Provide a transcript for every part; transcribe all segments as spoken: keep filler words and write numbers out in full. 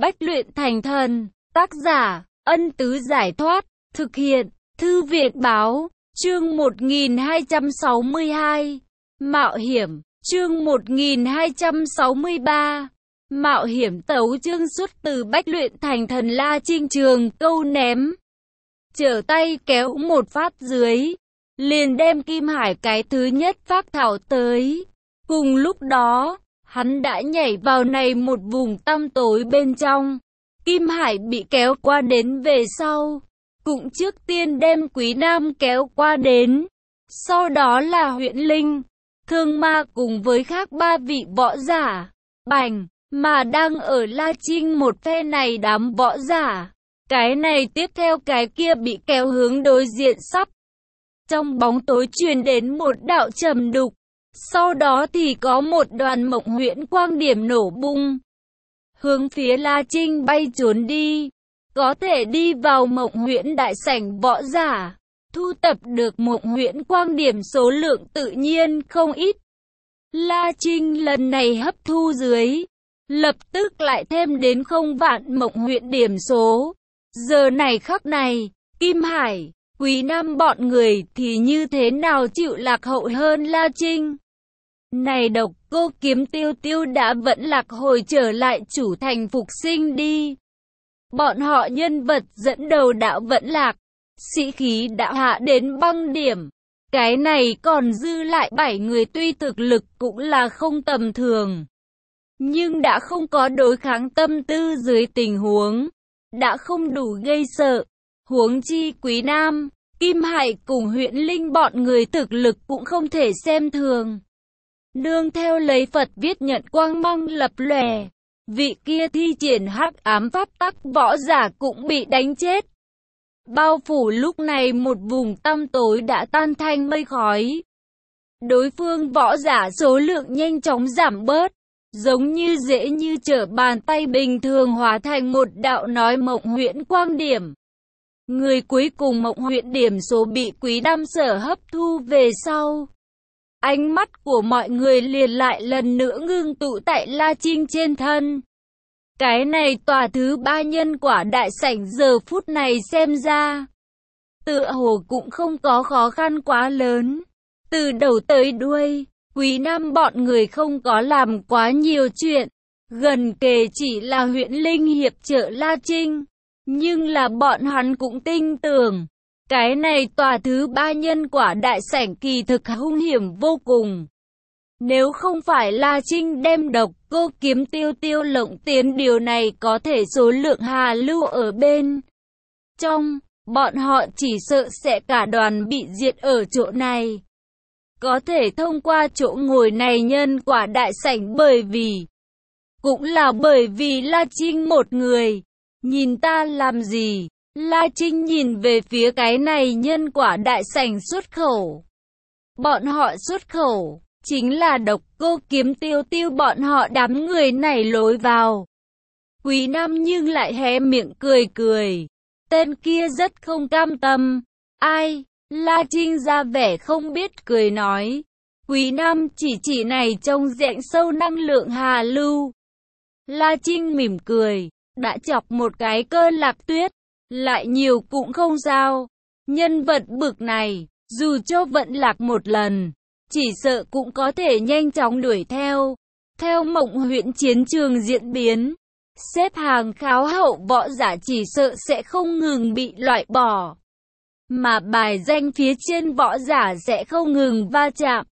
Bách luyện thành thần. Tác giả, Ân Tứ Giải Thoát. Thực hiện, Thư viện Báo. Chương một nghìn hai trăm sáu mươi hai. Mạo hiểm. Chương một nghìn hai trăm sáu mươi ba. Mạo hiểm tấu chương xuất từ Bách luyện thành thần. La Trinh trường câu ném, trở tay kéo một phát dưới, liền đem Kim Hải cái thứ nhất phác thảo tới. Cùng lúc đó, hắn đã nhảy vào này một vùng tăm tối bên trong. Kim Hải bị kéo qua đến về sau, cũng trước tiên đem Quý Nam kéo qua đến. Sau đó là Huyễn Linh, Thương Ma cùng với khác ba vị võ giả. Bành, mà đang ở La Trinh một phe này đám võ giả. Cái này tiếp theo cái kia bị kéo hướng đối diện sắp. Trong bóng tối truyền đến một đạo trầm đục. Sau đó thì có một đoàn mộng huyễn quang điểm nổ bung, hướng phía La Trinh bay trốn đi. Có thể đi vào mộng huyễn đại sảnh võ giả, thu tập được mộng huyễn quang điểm số lượng tự nhiên không ít. La Trinh lần này hấp thu dưới, lập tức lại thêm đến không vạn mộng huyễn điểm số. Giờ này khắc này, Kim Hải, Quý Nam bọn người thì như thế nào chịu lạc hậu hơn La Trinh. Này Độc Cô Kiếm Tiêu Tiêu đã vẫn lạc hồi trở lại chủ thành phục sinh đi. Bọn họ nhân vật dẫn đầu đã vẫn lạc, sĩ khí đã hạ đến băng điểm. Cái này còn dư lại bảy người tuy thực lực cũng là không tầm thường, nhưng đã không có đối kháng tâm tư dưới tình huống, đã không đủ gây sợ. Huống chi Quý Nam, Kim Hải cùng Huyễn Linh bọn người thực lực cũng không thể xem thường. Nương theo lấy Phật viết nhận quang mang lập lòe, vị kia thi triển hắc ám pháp tắc võ giả cũng bị đánh chết. Bao phủ lúc này một vùng tăm tối đã tan thành mây khói. Đối phương võ giả số lượng nhanh chóng giảm bớt, giống như dễ như trở bàn tay bình thường hóa thành một đạo nói mộng huyễn quang điểm. Người cuối cùng mộng huyễn điểm số bị Quý Nam sở hấp thu về sau. Ánh mắt của mọi người liền lại lần nữa ngưng tụ tại La Trinh trên thân. Cái này tòa thứ ba nhân quả đại sảnh giờ phút này xem ra, tựa hồ cũng không có khó khăn quá lớn. Từ đầu tới đuôi, Quý Nam bọn người không có làm quá nhiều chuyện. Gần kề chỉ là Huyễn Linh hiệp trợ La Trinh. Nhưng là bọn hắn cũng tin tưởng, cái này tòa thứ ba nhân quả đại sảnh kỳ thực hung hiểm vô cùng. Nếu không phải La Trinh đem Độc Cô Kiếm Tiêu Tiêu lộng tiến, điều này có thể số lượng hà lưu ở bên trong, bọn họ chỉ sợ sẽ cả đoàn bị diệt ở chỗ này. Có thể thông qua chỗ ngồi này nhân quả đại sảnh bởi vì, cũng là bởi vì La Trinh một người. Nhìn ta làm gì? La Trinh nhìn về phía cái này nhân quả đại sảnh xuất khẩu. Bọn họ xuất khẩu, chính là Độc Cô Kiếm Tiêu Tiêu bọn họ đám người này lối vào. Quý Nam nhưng lại hé miệng cười cười. Tên kia rất không cam tâm. Ai? La Trinh ra vẻ không biết cười nói. Quý Nam chỉ chỉ này trong rãnh sâu năng lượng hà lưu. La Trinh mỉm cười. Đã chọc một cái Cơ Lạc Tuyết, lại nhiều cũng không sao. Nhân vật bực này, dù cho vận lạc một lần, chỉ sợ cũng có thể nhanh chóng đuổi theo. Theo mộng huyễn chiến trường diễn biến, xếp hàng kháo hậu võ giả chỉ sợ sẽ không ngừng bị loại bỏ, mà bài danh phía trên võ giả sẽ không ngừng va chạm.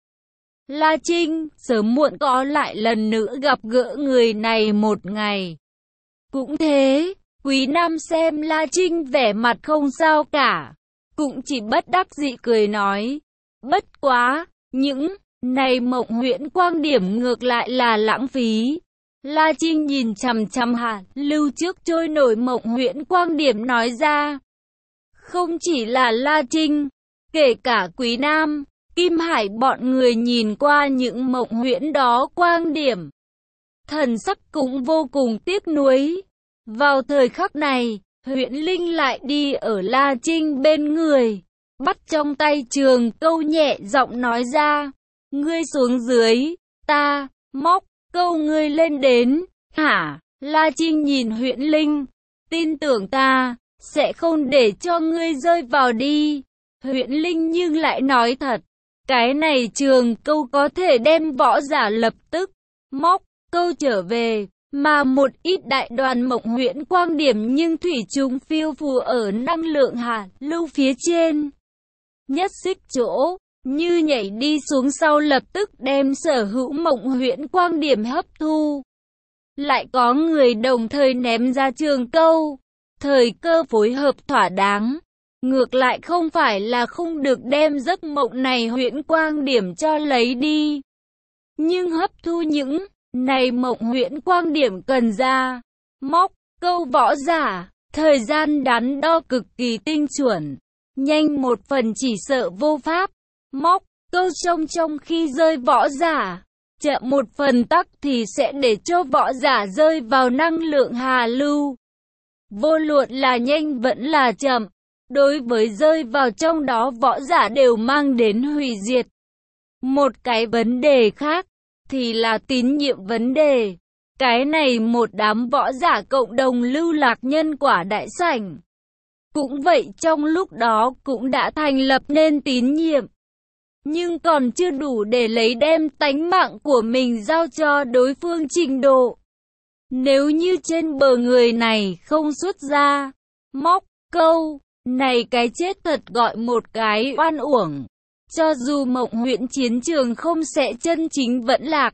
La Trinh, sớm muộn có lại lần nữa gặp gỡ người này một ngày. Cũng thế, Quý Nam xem La Trinh vẻ mặt không sao cả, cũng chỉ bất đắc dĩ cười nói. Bất quá, những này mộng huyễn quang điểm ngược lại là lãng phí. La Trinh nhìn chằm chằm Hà Lưu trước trôi nổi mộng huyễn quang điểm nói ra. Không chỉ là La Trinh, kể cả Quý Nam, Kim Hải bọn người nhìn qua những mộng huyễn đó quang điểm, thần sắc cũng vô cùng tiếc nuối. Vào thời khắc này, Huyễn Linh lại đi ở La Trinh bên người, bắt trong tay trường câu nhẹ giọng nói ra. Ngươi xuống dưới, ta, móc, câu ngươi lên đến, hả? La Trinh nhìn Huyễn Linh, tin tưởng ta, sẽ không để cho ngươi rơi vào đi. Huyễn Linh nhưng lại nói thật, cái này trường câu có thể đem võ giả lập tức móc câu trở về, mà một ít đại đoàn mộng huyễn quang điểm nhưng thủy chung phiêu phù ở năng lượng hạ lưu phía trên. Nhất xích chỗ, như nhảy đi xuống sau lập tức đem sở hữu mộng huyễn quang điểm hấp thu. Lại có người đồng thời ném ra trường câu, thời cơ phối hợp thỏa đáng. Ngược lại không phải là không được đem giấc mộng này huyễn quang điểm cho lấy đi. Nhưng hấp thu những này mộng huyễn quang điểm cần ra móc câu võ giả, thời gian đắn đo cực kỳ tinh chuẩn, nhanh một phần chỉ sợ vô pháp móc câu trong trong khi rơi võ giả, chậm một phần tắc thì sẽ để cho võ giả rơi vào năng lượng hà lưu. Vô luận là nhanh vẫn là chậm, đối với rơi vào trong đó võ giả đều mang đến hủy diệt. Một cái vấn đề khác thì là tín nhiệm vấn đề. Cái này một đám võ giả cộng đồng lưu lạc nhân quả đại sảnh. Cũng vậy trong lúc đó cũng đã thành lập nên tín nhiệm. Nhưng còn chưa đủ để lấy đem tánh mạng của mình giao cho đối phương trình độ. Nếu như trên bờ người này không xuất ra móc câu, này cái chết thật gọi một cái oan uổng. Cho dù mộng huyễn chiến trường không sẽ chân chính vẫn lạc,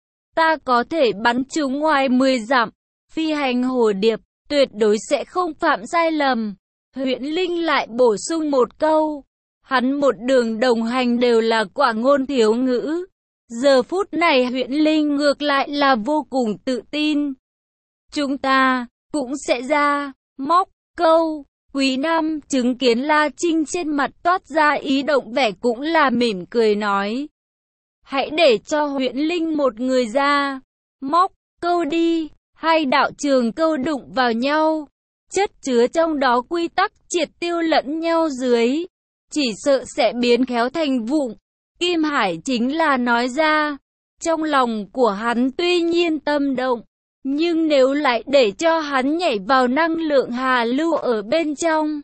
ta có thể bắn chúng ngoài mười dặm, phi hành hồ điệp, tuyệt đối sẽ không phạm sai lầm. Huyễn Linh lại bổ sung một câu, hắn một đường đồng hành đều là quả ngôn thiếu ngữ. Giờ phút này Huyễn Linh ngược lại là vô cùng tự tin. Chúng ta cũng sẽ ra móc câu. Quý Nam chứng kiến La Trinh trên mặt toát ra ý động vẻ cũng là mỉm cười nói. Hãy để cho Huyễn Linh một người ra móc câu đi. Hai đạo trường câu đụng vào nhau, chất chứa trong đó quy tắc triệt tiêu lẫn nhau dưới, chỉ sợ sẽ biến khéo thành vụn. Kim Hải chính là nói ra, trong lòng của hắn tuy nhiên tâm động, nhưng nếu lại để cho hắn nhảy vào năng lượng hà lưu ở bên trong,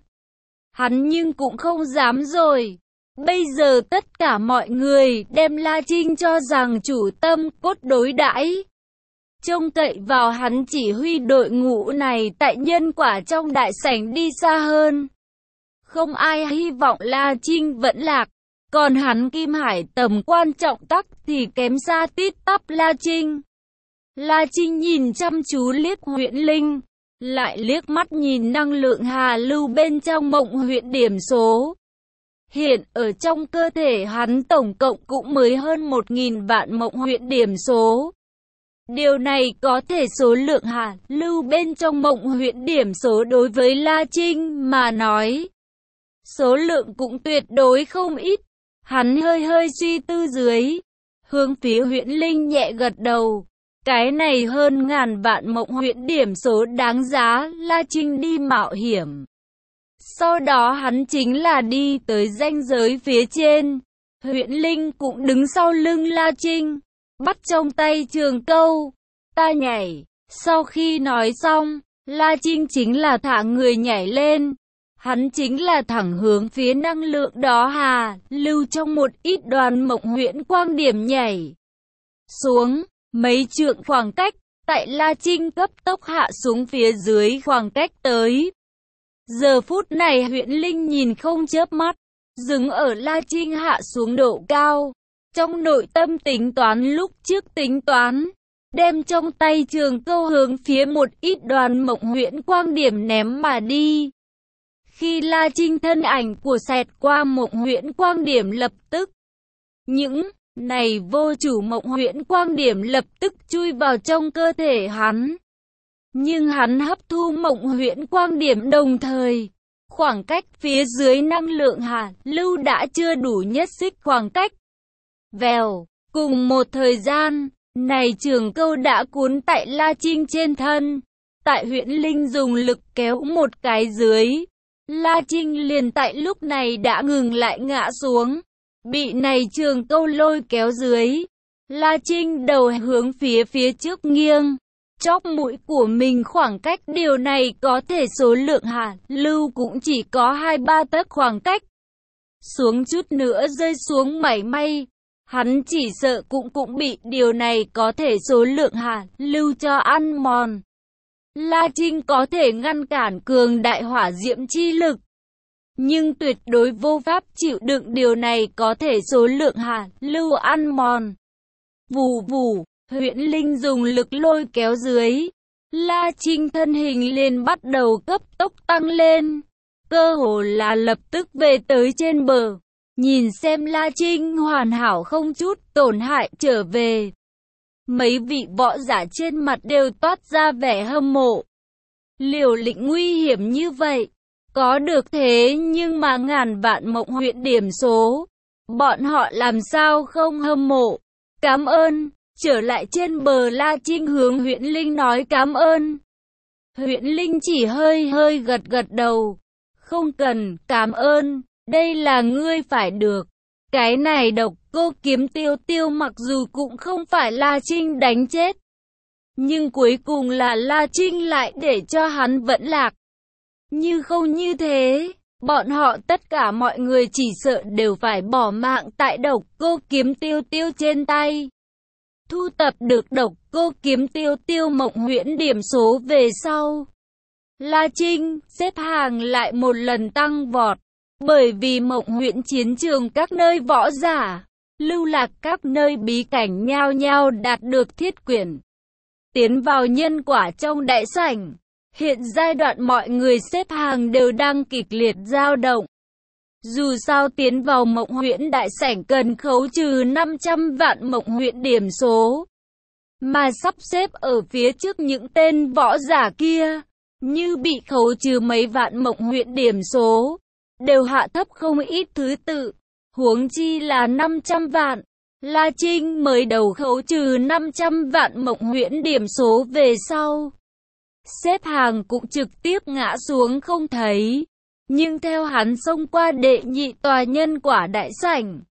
hắn nhưng cũng không dám rồi. Bây giờ tất cả mọi người đem La Trinh cho rằng chủ tâm cốt đối đãi, trông cậy vào hắn chỉ huy đội ngũ này tại nhân quả trong đại sảnh đi xa hơn. Không ai hy vọng La Trinh vẫn lạc, còn hắn Kim Hải tầm quan trọng tắc thì kém xa tít tắp La Trinh. La Trinh nhìn chăm chú liếc Huyễn Linh, lại liếc mắt nhìn năng lượng hà lưu bên trong mộng huyễn điểm số. Hiện ở trong cơ thể hắn tổng cộng cũng mới hơn một nghìn vạn mộng huyễn điểm số. Điều này có thể số lượng hà lưu bên trong mộng huyễn điểm số đối với La Trinh mà nói, số lượng cũng tuyệt đối không ít. Hắn hơi hơi suy tư dưới, hướng phía Huyễn Linh nhẹ gật đầu. Cái này hơn ngàn vạn mộng huyễn điểm số đáng giá La Trinh đi mạo hiểm. Sau đó hắn chính là đi tới ranh giới phía trên. Huyễn Linh cũng đứng sau lưng La Trinh, bắt trong tay trường câu, ta nhảy. Sau khi nói xong, La Trinh chính là thả người nhảy lên. Hắn chính là thẳng hướng phía năng lượng đó hà lưu trong một ít đoàn mộng huyễn quang điểm nhảy xuống. Mấy trượng khoảng cách, tại La Trinh cấp tốc hạ xuống phía dưới khoảng cách tới. Giờ phút này Huyễn Linh nhìn không chớp mắt, dừng ở La Trinh hạ xuống độ cao. Trong nội tâm tính toán lúc trước tính toán, đem trong tay trường câu hướng phía một ít đoàn mộng huyễn quang điểm ném mà đi. Khi La Trinh thân ảnh của xẹt qua mộng huyễn quang điểm lập tức, những này vô chủ mộng huyễn quang điểm lập tức chui vào trong cơ thể hắn. Nhưng hắn hấp thu mộng huyễn quang điểm đồng thời, khoảng cách phía dưới năng lượng hà lưu đã chưa đủ nhất xích khoảng cách. Vèo, cùng một thời gian, này trường câu đã cuốn tại La Trinh trên thân. Tại Huyễn Linh dùng lực kéo một cái dưới, La Trinh liền tại lúc này đã ngừng lại ngã xuống. Bị này trường câu lôi kéo dưới, La Trinh đầu hướng phía phía trước nghiêng, chóp mũi của mình khoảng cách, điều này có thể số lượng hạ lưu cũng chỉ có hai ba tấc khoảng cách. Xuống chút nữa rơi xuống mảy may, hắn chỉ sợ cũng cũng bị, điều này có thể số lượng hạ lưu cho ăn mòn. La Trinh có thể ngăn cản cường đại hỏa diễm chi lực, nhưng tuyệt đối vô pháp chịu đựng điều này có thể số lượng hạ lưu ăn mòn. Vù vù, Huyễn Linh dùng lực lôi kéo dưới, La Trinh thân hình liền bắt đầu cấp tốc tăng lên, cơ hồ là lập tức về tới trên bờ. Nhìn xem La Trinh hoàn hảo không chút tổn hại trở về, mấy vị võ giả trên mặt đều toát ra vẻ hâm mộ. Liều lĩnh nguy hiểm như vậy, có được thế nhưng mà ngàn vạn mộng huyễn điểm số, bọn họ làm sao không hâm mộ. Cảm ơn. Trở lại trên bờ, La Trinh hướng Huyễn Linh nói cảm ơn. Huyễn Linh chỉ hơi hơi gật gật đầu. Không cần, cảm ơn, đây là ngươi phải được. Cái này độc cô kiếm tiêu tiêu mặc dù cũng không phải La Trinh đánh chết, nhưng cuối cùng là La Trinh lại để cho hắn vẫn lạc. Như không như thế, bọn họ tất cả mọi người chỉ sợ đều phải bỏ mạng tại độc cô kiếm tiêu tiêu trên tay. Thu tập được độc cô kiếm tiêu tiêu mộng huyễn điểm số về sau, La Trinh xếp hàng lại một lần tăng vọt, bởi vì mộng huyễn chiến trường các nơi võ giả, lưu lạc các nơi bí cảnh nhao nhao đạt được thiết quyển. Tiến vào nhân quả trong đại sảnh, hiện giai đoạn mọi người xếp hàng đều đang kịch liệt dao động. Dù sao tiến vào mộng huyễn đại sảnh cần khấu trừ năm trăm vạn mộng huyễn điểm số, mà sắp xếp ở phía trước những tên võ giả kia, như bị khấu trừ mấy vạn mộng huyễn điểm số, đều hạ thấp không ít thứ tự, huống chi là năm trăm vạn. La Trinh mới đầu khấu trừ năm trăm vạn mộng huyễn điểm số về sau, xếp hàng cũng trực tiếp ngã xuống không thấy. Nhưng theo hắn xông qua đệ nhị tòa nhân quả đại sảnh,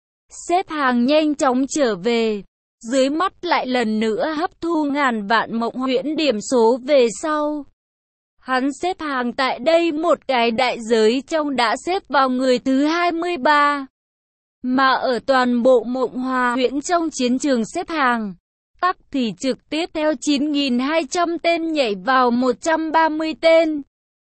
xếp hàng nhanh chóng trở về, dưới mắt lại lần nữa hấp thu ngàn vạn mộng huyễn điểm số về sau. Hắn xếp hàng tại đây một cái đại giới trong đã xếp vào người thứ hai mươi ba. Mà ở toàn bộ mộng hòa huyễn trong chiến trường xếp hàng, tắc thì trực tiếp theo chín nghìn hai trăm tên nhảy vào một trăm ba mươi tên.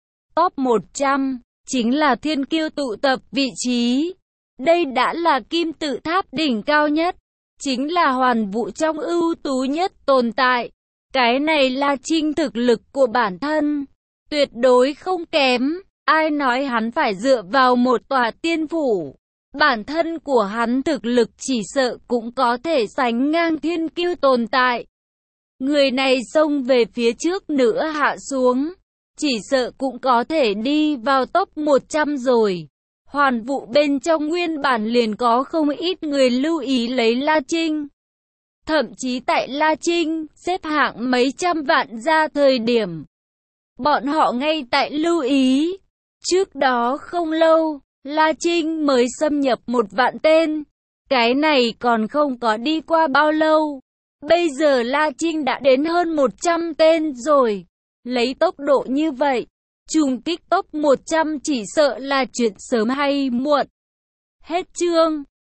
Top một trăm chính là thiên kiêu tụ tập vị trí. Đây đã là kim tự tháp đỉnh cao nhất, chính là hoàn vũ trong ưu tú nhất tồn tại. Cái này là Trinh thực lực của bản thân, tuyệt đối không kém. Ai nói hắn phải dựa vào một tòa tiên phủ, bản thân của hắn thực lực chỉ sợ cũng có thể sánh ngang thiên kiêu tồn tại. Người này xông về phía trước nữa hạ xuống, chỉ sợ cũng có thể đi vào top một trăm rồi. Hoàn vũ bên trong nguyên bản liền có không ít người lưu ý lấy La Trinh. Thậm chí tại La Trinh xếp hạng mấy trăm vạn ra thời điểm, bọn họ ngay tại lưu ý. Trước đó không lâu, La Trinh mới xâm nhập một vạn tên. Cái này còn không có đi qua bao lâu, bây giờ La Trinh đã đến hơn một trăm tên rồi. Lấy tốc độ như vậy, trùng kích top một trăm chỉ sợ là chuyện sớm hay muộn. Hết chương.